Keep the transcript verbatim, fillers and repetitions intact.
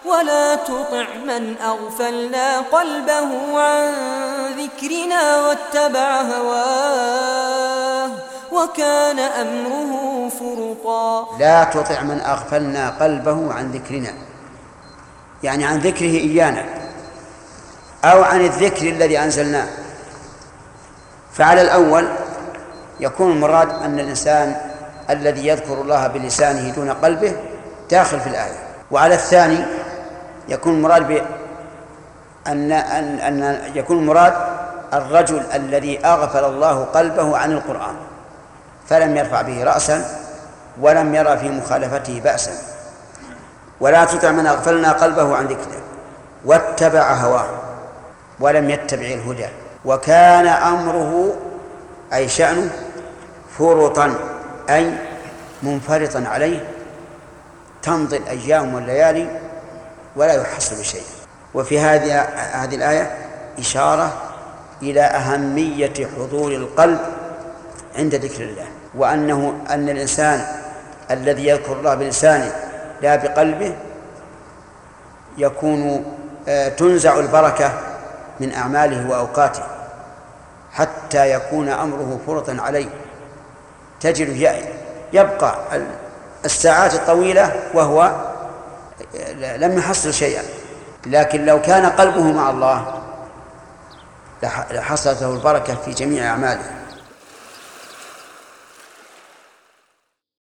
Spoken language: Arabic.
ولا تطع من أغفلنا قلبه عن ذكرنا واتبع هواه وكان أمره فرطا. لا تطع من أغفلنا قلبه عن ذكرنا، يعني عن ذكره إيانا أو عن الذكر الذي أنزلناه. فعلى الأول يكون المراد أن الإنسان الذي يذكر الله بلسانه دون قلبه داخل في الآية، وعلى الثاني يكون المراد بأن أن أن يكون المراد الرجل الذي أغفل الله قلبه عن القرآن فلم يرفع به رأسا ولم يرى في مخالفته بأسا. ولا تطع من أغفلنا قلبه عن ذكره واتبع هواه ولم يتبع الهدى وكان أمره أي شأنه فرطا أي منفرطا عليه، تمضي الأيام والليالي ولا يحصل شيء. وفي هذه هذه الآية إشارة إلى أهمية حضور القلب عند ذكر الله، وأنه أن الإنسان الذي يذكر الله بلسانه لا بقلبه يكون تنزع البركة من أعماله وأوقاته حتى يكون أمره فرطا عليه، تجد يبقى الساعات الطويلة وهو لم يحصل شيئا. لكن لو كان قلبه مع الله لحصلت له البركة في جميع أعماله.